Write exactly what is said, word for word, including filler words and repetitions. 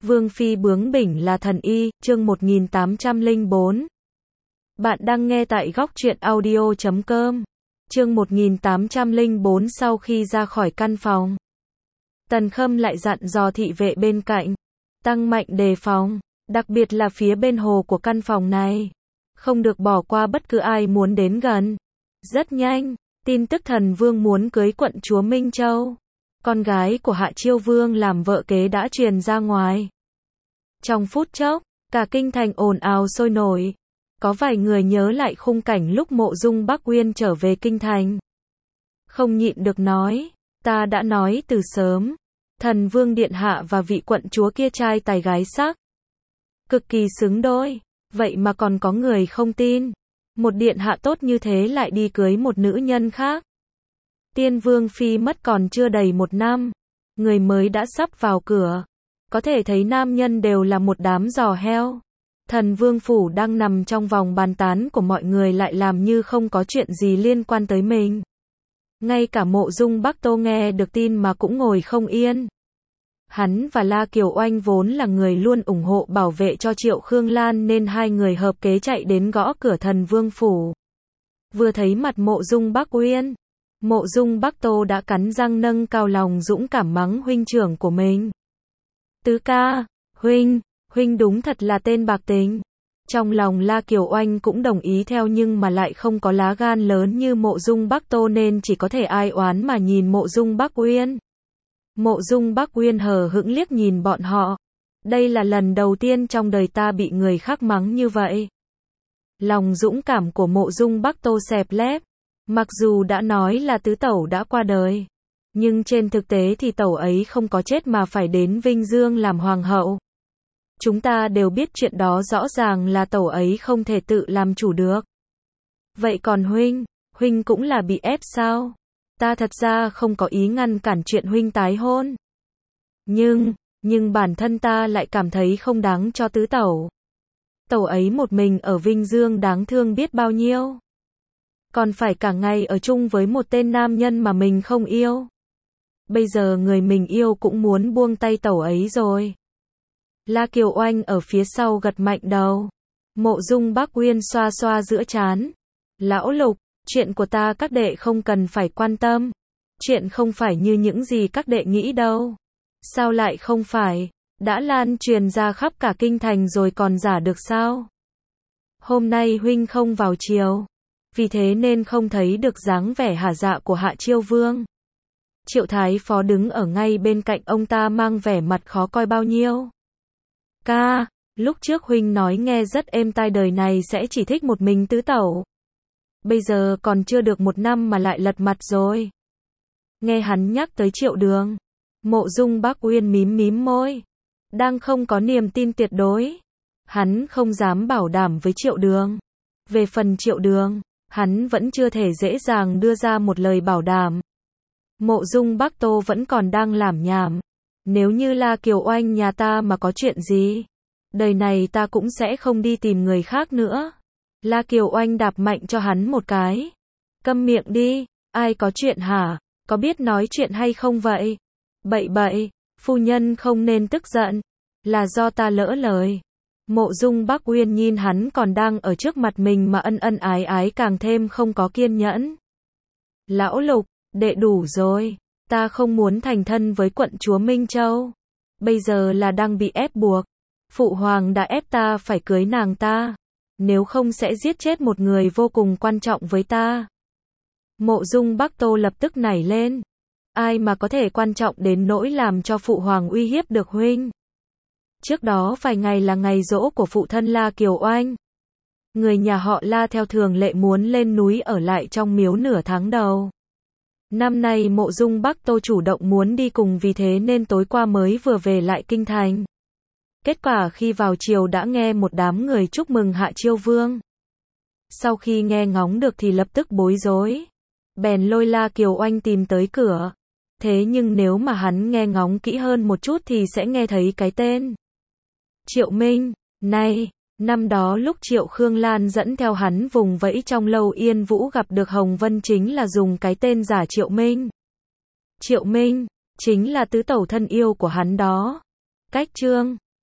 Vương phi bướng bỉnh là thần y, chương một nghìn tám trăm lẻ bốn. Bạn đang nghe tại góc truyện audio chấm com. Chương một nghìn tám trăm lẻ bốn. Sau khi ra khỏi căn phòng, Tần Khâm lại dặn dò thị vệ bên cạnh, tăng mạnh đề phòng, đặc biệt là phía bên hồ của căn phòng này. Không được bỏ qua bất cứ ai muốn đến gần. Rất nhanh, tin tức thần vương muốn cưới quận chúa Minh Châu, con gái của Hạ Chiêu Vương làm vợ kế đã truyền ra ngoài. Trong phút chốc, cả kinh thành ồn ào sôi nổi. Có vài người nhớ lại khung cảnh lúc Mộ Dung Bắc Uyên trở về kinh thành. Không nhịn được nói, ta đã nói từ sớm, thần vương điện hạ và vị quận chúa kia trai tài gái sắc, cực kỳ xứng đôi, vậy mà còn có người không tin. Một điện hạ tốt như thế lại đi cưới một nữ nhân khác. Tiên Vương phi mất còn chưa đầy một năm, người mới đã sắp vào cửa. Có thể thấy nam nhân đều là một đám giò heo. Thần vương phủ đang nằm trong vòng bàn tán của mọi người lại làm như không có chuyện gì liên quan tới mình. Ngay cả Mộ Dung Bắc Tô nghe được tin mà cũng ngồi không yên. Hắn và La Kiều Oanh vốn là người luôn ủng hộ bảo vệ cho Triệu Khương Lan nên hai người hợp kế chạy đến gõ cửa thần vương phủ. Vừa thấy mặt Mộ Dung Bắc Uyên, Mộ Dung Bắc Tô đã cắn răng nâng cao lòng dũng cảm mắng huynh trưởng của mình. Tứ ca, huynh, huynh đúng thật là tên bạc tình. Trong lòng La Kiều Oanh cũng đồng ý theo nhưng mà lại không có lá gan lớn như Mộ Dung Bắc Tô nên chỉ có thể ai oán mà nhìn Mộ Dung Bắc Uyên. Mộ Dung Bắc Uyên hờ hững liếc nhìn bọn họ. Đây là lần đầu tiên trong đời ta bị người khác mắng như vậy. Lòng dũng cảm của Mộ Dung Bắc Tô xẹp lép. Mặc dù đã nói là tứ tẩu đã qua đời, nhưng trên thực tế thì tẩu ấy không có chết mà phải đến Vinh Dương làm hoàng hậu. Chúng ta đều biết chuyện đó, rõ ràng là tẩu ấy không thể tự làm chủ được. Vậy còn huynh, huynh cũng là bị ép sao? Ta thật ra không có ý ngăn cản chuyện huynh tái hôn. Nhưng, nhưng bản thân ta lại cảm thấy không đáng cho tứ tẩu. Tẩu ấy một mình ở Vinh Dương đáng thương biết bao nhiêu. Còn phải cả ngày ở chung với một tên nam nhân mà mình không yêu. Bây giờ người mình yêu cũng muốn buông tay tẩu ấy rồi. La Kiều Oanh ở phía sau gật mạnh đầu. Mộ Dung Bắc Uyên xoa xoa giữa trán. Lão Lục, chuyện của ta các đệ không cần phải quan tâm. Chuyện không phải như những gì các đệ nghĩ đâu. Sao lại không phải? Đã lan truyền ra khắp cả kinh thành rồi còn giả được sao? Hôm nay huynh không vào triều, vì thế nên không thấy được dáng vẻ hả dạ của Hạ Chiêu Vương. Triệu Thái Phó đứng ở ngay bên cạnh ông ta mang vẻ mặt khó coi bao nhiêu. Ca, lúc trước huynh nói nghe rất êm tai đời này sẽ chỉ thích một mình tứ tẩu. Bây giờ còn chưa được một năm mà lại lật mặt rồi. Nghe hắn nhắc tới Triệu Đường, Mộ Dung Bắc Uyên mím mím môi. Đang không có niềm tin tuyệt đối. Hắn không dám bảo đảm với Triệu Đường. Về phần Triệu Đường, hắn vẫn chưa thể dễ dàng đưa ra một lời bảo đảm. Mộ Dung Bắc Tô vẫn còn đang làm nhảm. Nếu như La Kiều Oanh nhà ta mà có chuyện gì, đời này ta cũng sẽ không đi tìm người khác nữa. La Kiều Oanh đạp mạnh cho hắn một cái. Câm miệng đi, ai có chuyện hả? Có biết nói chuyện hay không vậy? Bậy bậy, phu nhân không nên tức giận. Là do ta lỡ lời. Mộ Dung Bắc Uyên nhìn hắn còn đang ở trước mặt mình mà ân ân ái ái càng thêm không có kiên nhẫn. Lão Lục, đệ đủ rồi. Ta không muốn thành thân với quận chúa Minh Châu. Bây giờ là đang bị ép buộc. Phụ hoàng đã ép ta phải cưới nàng ta. Nếu không sẽ giết chết một người vô cùng quan trọng với ta. Mộ Dung Bắc Tô lập tức nảy lên. Ai mà có thể quan trọng đến nỗi làm cho phụ hoàng uy hiếp được huynh. Trước đó vài ngày là ngày giỗ của phụ thân La Kiều Oanh. Người nhà họ La theo thường lệ muốn lên núi ở lại trong miếu nửa tháng đầu. Năm nay Mộ Dung Bắc Tô chủ động muốn đi cùng, vì thế nên tối qua mới vừa về lại kinh thành. Kết quả khi vào triều đã nghe một đám người chúc mừng Hạ Chiêu Vương. Sau khi nghe ngóng được thì lập tức bối rối. Bèn lôi La Kiều Oanh tìm tới cửa. Thế nhưng nếu mà hắn nghe ngóng kỹ hơn một chút thì sẽ nghe thấy cái tên Triệu Minh. Này, năm đó lúc Triệu Khương Lan dẫn theo hắn vùng vẫy trong Lâu Yên Vũ gặp được Hồng Vân chính là dùng cái tên giả Triệu Minh. Triệu Minh, chính là tứ tẩu thân yêu của hắn đó. Cách chương